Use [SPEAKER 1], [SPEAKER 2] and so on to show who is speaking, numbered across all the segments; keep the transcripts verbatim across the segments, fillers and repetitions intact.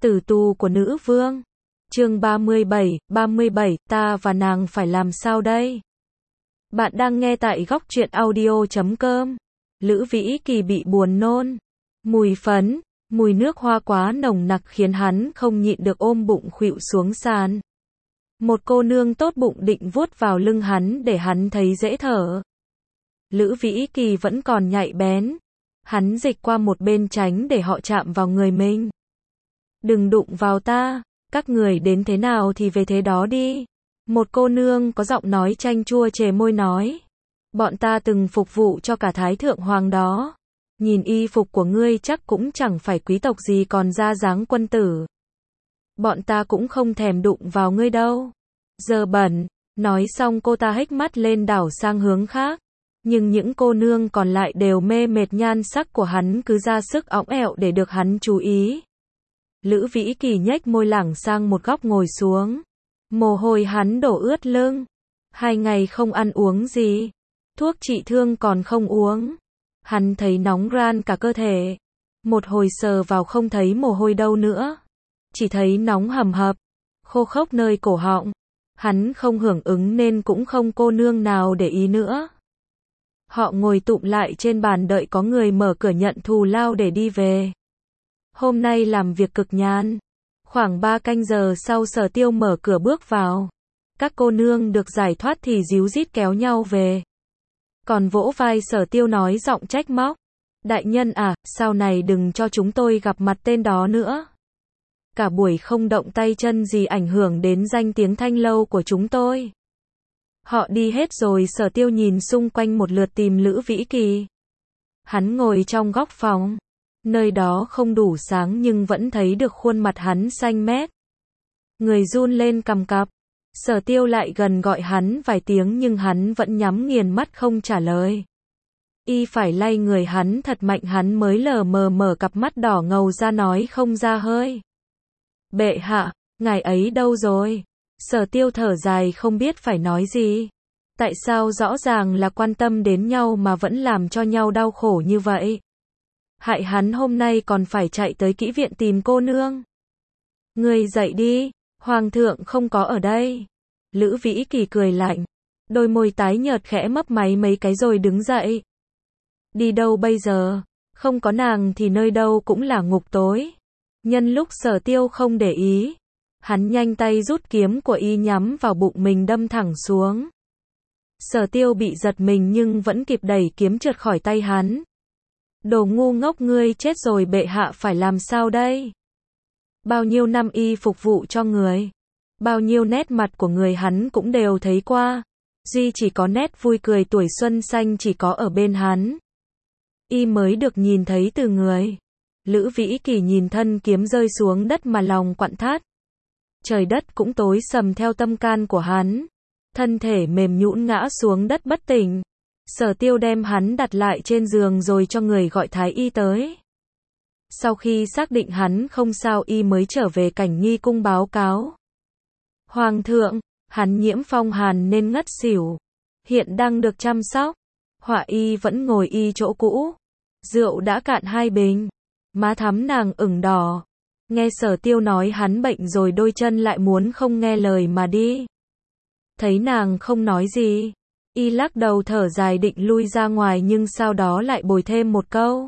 [SPEAKER 1] Tử tù của nữ vương. Chương ba mươi bảy, ba mươi bảy, ta và nàng phải làm sao đây? Bạn đang nghe tại góc truyện audio chấm com. Lữ Vĩ Kỳ bị buồn nôn. Mùi phấn, mùi nước hoa quá nồng nặc khiến hắn không nhịn được ôm bụng khuỵu xuống sàn. Một cô nương tốt bụng định vuốt vào lưng hắn để hắn thấy dễ thở. Lữ Vĩ Kỳ vẫn còn nhạy bén. Hắn dịch qua một bên tránh để họ chạm vào người mình. Đừng đụng vào ta, các người đến thế nào thì về thế đó đi. Một cô nương có giọng nói chanh chua chề môi nói. Bọn ta từng phục vụ cho cả Thái Thượng Hoàng đó. Nhìn y phục của ngươi chắc cũng chẳng phải quý tộc gì còn ra dáng quân tử. Bọn ta cũng không thèm đụng vào ngươi đâu. Giờ bẩn, nói xong cô ta hếch mắt lên đảo sang hướng khác. Nhưng những cô nương còn lại đều mê mệt nhan sắc của hắn cứ ra sức õng ẹo để được hắn chú ý. Lữ Vĩ Kỳ nhếch môi lảng sang một góc ngồi xuống. Mồ hôi hắn đổ ướt lưng. Hai ngày không ăn uống gì. Thuốc trị thương còn không uống. Hắn thấy nóng ran cả cơ thể. Một hồi sờ vào không thấy mồ hôi đâu nữa. Chỉ thấy nóng hầm hập. Khô khốc nơi cổ họng. Hắn không hưởng ứng nên cũng không cô nương nào để ý nữa. Họ ngồi tụm lại trên bàn đợi có người mở cửa nhận thù lao để đi về. Hôm nay làm việc cực nhàn. Khoảng ba canh giờ sau Sở Tiêu mở cửa bước vào. Các cô nương được giải thoát thì díu dít kéo nhau về. Còn vỗ vai Sở Tiêu nói giọng trách móc. Đại nhân à, sau này đừng cho chúng tôi gặp mặt tên đó nữa. Cả buổi không động tay chân gì ảnh hưởng đến danh tiếng thanh lâu của chúng tôi. Họ đi hết rồi. Sở Tiêu nhìn xung quanh một lượt tìm Lữ Vĩ Kỳ. Hắn ngồi trong góc phòng. Nơi đó không đủ sáng nhưng vẫn thấy được khuôn mặt hắn xanh mét. Người run lên cầm cập. Sở Tiêu lại gần gọi hắn vài tiếng nhưng hắn vẫn nhắm nghiền mắt không trả lời. Y phải lay người hắn thật mạnh hắn mới lờ mờ mở cặp mắt đỏ ngầu ra nói không ra hơi. Bệ hạ, ngài ấy đâu rồi? Sở Tiêu thở dài không biết phải nói gì. Tại sao rõ ràng là quan tâm đến nhau mà vẫn làm cho nhau đau khổ như vậy? Hại hắn hôm nay còn phải chạy tới kỹ viện tìm cô nương. Ngươi dậy đi, hoàng thượng không có ở đây. Lữ Vĩ Kỳ cười lạnh. Đôi môi tái nhợt khẽ mấp máy mấy cái rồi đứng dậy. Đi đâu bây giờ? Không có nàng thì nơi đâu cũng là ngục tối. Nhân lúc Sở Tiêu không để ý. Hắn nhanh tay rút kiếm của y nhắm vào bụng mình đâm thẳng xuống. Sở Tiêu bị giật mình nhưng vẫn kịp đẩy kiếm trượt khỏi tay hắn. Đồ ngu ngốc ngươi chết rồi bệ hạ phải làm sao đây? Bao nhiêu năm y phục vụ cho người. Bao nhiêu nét mặt của người hắn cũng đều thấy qua. Duy chỉ có nét vui cười tuổi xuân xanh chỉ có ở bên hắn. Y mới được nhìn thấy từ người. Lữ Vĩ Kỳ nhìn thân kiếm rơi xuống đất mà lòng quặn thắt. Trời đất cũng tối sầm theo tâm can của hắn. Thân thể mềm nhũn ngã xuống đất bất tỉnh. Sở Tiêu đem hắn đặt lại trên giường rồi cho người gọi thái y tới. Sau khi xác định hắn không sao y mới trở về Cảnh Nghi cung báo cáo. Hoàng thượng, hắn nhiễm phong hàn nên ngất xỉu. Hiện đang được chăm sóc. Họa y vẫn ngồi y chỗ cũ. Rượu đã cạn hai bình. Má thắm nàng ửng đỏ. Nghe Sở Tiêu nói hắn bệnh rồi đôi chân lại muốn không nghe lời mà đi. Thấy nàng không nói gì. Y lắc đầu thở dài định lui ra ngoài nhưng sau đó lại bồi thêm một câu.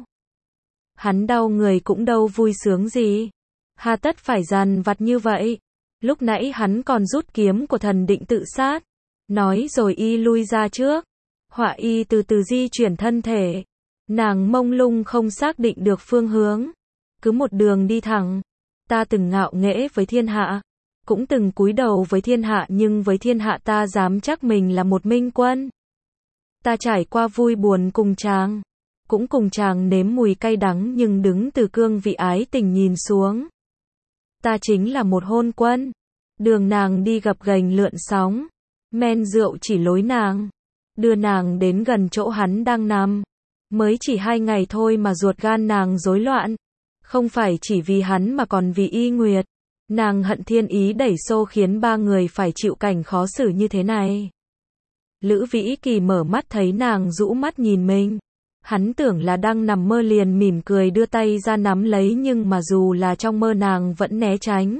[SPEAKER 1] Hắn đau người cũng đâu vui sướng gì. Hà tất phải dằn vặt như vậy. Lúc nãy hắn còn rút kiếm của thần định tự sát. Nói rồi y lui ra trước. Họa y từ từ di chuyển thân thể. Nàng mông lung không xác định được phương hướng. Cứ một đường đi thẳng. Ta từng ngạo nghễ với thiên hạ. Cũng từng cúi đầu với thiên hạ nhưng với thiên hạ ta dám chắc mình là một minh quân. Ta trải qua vui buồn cùng chàng. Cũng cùng chàng nếm mùi cay đắng nhưng đứng từ cương vị ái tình nhìn xuống. Ta chính là một hôn quân. Đường nàng đi gập ghềnh lượn sóng. Men rượu chỉ lối nàng. Đưa nàng đến gần chỗ hắn đang nằm. Mới chỉ hai ngày thôi mà ruột gan nàng rối loạn. Không phải chỉ vì hắn mà còn vì Y Nguyệt. Nàng hận thiên ý đẩy xô khiến ba người phải chịu cảnh khó xử như thế này. Lữ Vĩ Kỳ mở mắt thấy nàng rũ mắt nhìn mình. Hắn tưởng là đang nằm mơ liền mỉm cười đưa tay ra nắm lấy nhưng mà dù là trong mơ nàng vẫn né tránh.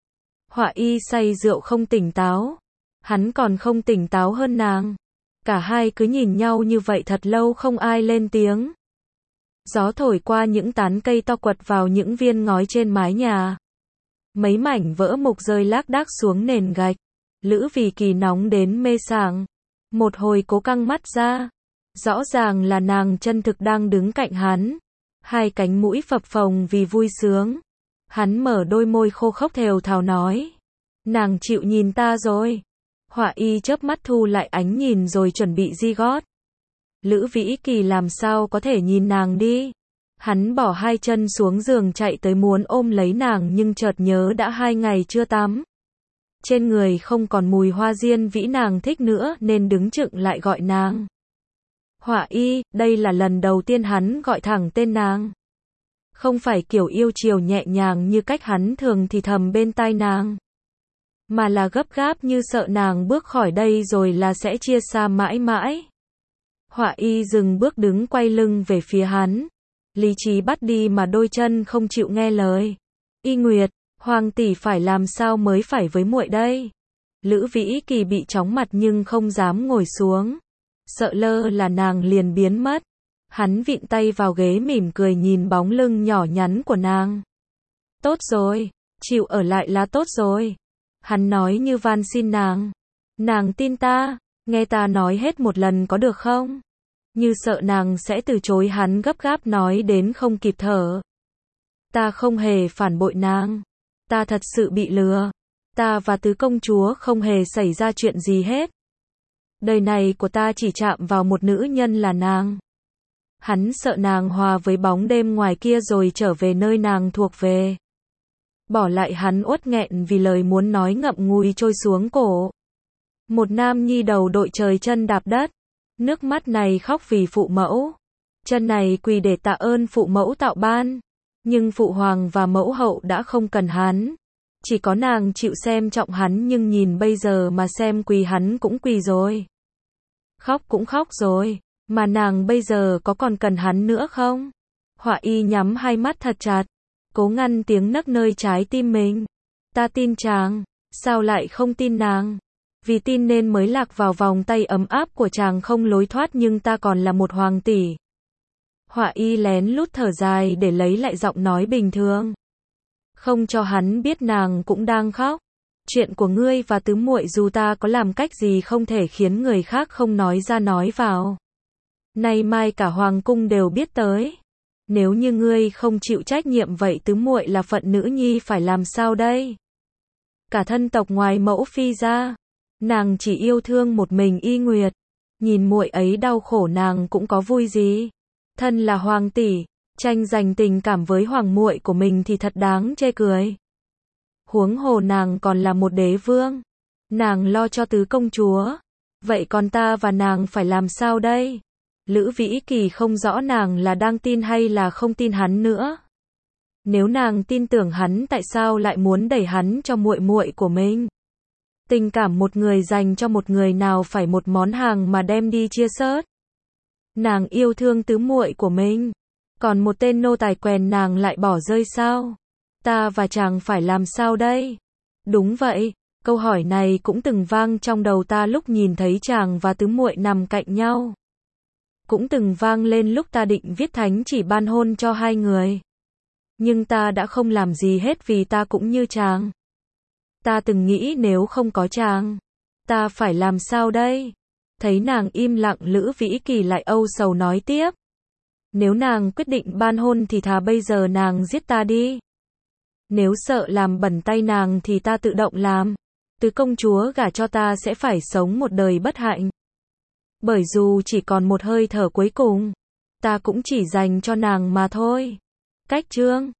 [SPEAKER 1] Họa y say rượu không tỉnh táo. Hắn còn không tỉnh táo hơn nàng. Cả hai cứ nhìn nhau như vậy thật lâu không ai lên tiếng. Gió thổi qua những tán cây to quật vào những viên ngói trên mái nhà. Mấy mảnh vỡ mục rơi lác đác xuống nền gạch. Lữ Vì Kỳ nóng đến mê sảng. Một hồi cố căng mắt ra. Rõ ràng là nàng chân thực đang đứng cạnh hắn. Hai cánh mũi phập phồng vì vui sướng. Hắn mở đôi môi khô khốc thều thào nói. Nàng chịu nhìn ta rồi. Họa y chớp mắt thu lại ánh nhìn rồi chuẩn bị di gót. Lữ Vĩ Kỳ làm sao có thể nhìn nàng đi. Hắn bỏ hai chân xuống giường chạy tới muốn ôm lấy nàng nhưng chợt nhớ đã hai ngày chưa tắm. Trên người không còn mùi hoa diên vĩ nàng thích nữa nên đứng chựng lại gọi nàng. Họa y, đây là lần đầu tiên hắn gọi thẳng tên nàng. Không phải kiểu yêu chiều nhẹ nhàng như cách hắn thường thì thầm bên tai nàng. Mà là gấp gáp như sợ nàng bước khỏi đây rồi là sẽ chia xa mãi mãi. Họa y dừng bước đứng quay lưng về phía hắn. Lý trí bắt đi mà đôi chân không chịu nghe lời. Y Nguyệt, Hoàng tỷ phải làm sao mới phải với muội đây? Lữ Vĩ Kỳ bị chóng mặt nhưng không dám ngồi xuống. Sợ lơ là nàng liền biến mất. Hắn vịn tay vào ghế mỉm cười nhìn bóng lưng nhỏ nhắn của nàng. Tốt rồi, chịu ở lại là tốt rồi. Hắn nói như van xin nàng. Nàng tin ta, nghe ta nói hết một lần có được không? Như sợ nàng sẽ từ chối hắn gấp gáp nói đến không kịp thở. Ta không hề phản bội nàng. Ta thật sự bị lừa. Ta và tứ công chúa không hề xảy ra chuyện gì hết. Đời này của ta chỉ chạm vào một nữ nhân là nàng. Hắn sợ nàng hòa với bóng đêm ngoài kia rồi trở về nơi nàng thuộc về. Bỏ lại hắn uất nghẹn vì lời muốn nói ngậm ngùi trôi xuống cổ. Một nam nhi đầu đội trời chân đạp đất. Nước mắt này khóc vì phụ mẫu. Chân này quỳ để tạ ơn phụ mẫu tạo ban. Nhưng phụ hoàng và mẫu hậu đã không cần hắn. Chỉ có nàng chịu xem trọng hắn nhưng nhìn bây giờ mà xem quỳ hắn cũng quỳ rồi. Khóc cũng khóc rồi. Mà nàng bây giờ có còn cần hắn nữa không? Họa y nhắm hai mắt thật chặt. Cố ngăn tiếng nấc nơi trái tim mình. Ta tin chàng. Sao lại không tin nàng? Vì tin nên mới lạc vào vòng tay ấm áp của chàng không lối thoát nhưng ta còn là một hoàng tỷ. Họa y lén lút thở dài để lấy lại giọng nói bình thường. Không cho hắn biết nàng cũng đang khóc. Chuyện của ngươi và tứ muội dù ta có làm cách gì không thể khiến người khác không nói ra nói vào. Nay mai cả hoàng cung đều biết tới. Nếu như ngươi không chịu trách nhiệm vậy tứ muội là phận nữ nhi phải làm sao đây? Cả thân tộc ngoài mẫu phi ra, nàng chỉ yêu thương một mình Y Nguyệt. Nhìn muội ấy đau khổ nàng cũng có vui gì? Thân là hoàng tỷ, tranh giành tình cảm với hoàng muội của mình thì thật đáng chê cười. Huống hồ nàng còn là một đế vương. Nàng lo cho tứ công chúa. Vậy còn ta và nàng phải làm sao đây? Lữ Vĩ Kỳ không rõ nàng là đang tin hay là không tin hắn nữa. Nếu nàng tin tưởng hắn tại sao lại muốn đẩy hắn cho muội muội của mình? Tình cảm một người dành cho một người nào phải một món hàng mà đem đi chia sớt. Nàng yêu thương tứ muội của mình, còn một tên nô tài quèn nàng lại bỏ rơi sao? Ta và chàng phải làm sao đây? Đúng vậy, câu hỏi này cũng từng vang trong đầu ta lúc nhìn thấy chàng và tứ muội nằm cạnh nhau. Cũng từng vang lên lúc ta định viết thánh chỉ ban hôn cho hai người. Nhưng ta đã không làm gì hết vì ta cũng như chàng. Ta từng nghĩ nếu không có chàng, ta phải làm sao đây? Thấy nàng im lặng Lữ Vĩ Kỳ lại âu sầu nói tiếp. Nếu nàng quyết định ban hôn thì thà bây giờ nàng giết ta đi. Nếu sợ làm bẩn tay nàng thì ta tự động làm. Tứ công chúa gả cho ta sẽ phải sống một đời bất hạnh. Bởi dù chỉ còn một hơi thở cuối cùng, ta cũng chỉ dành cho nàng mà thôi. Cách chương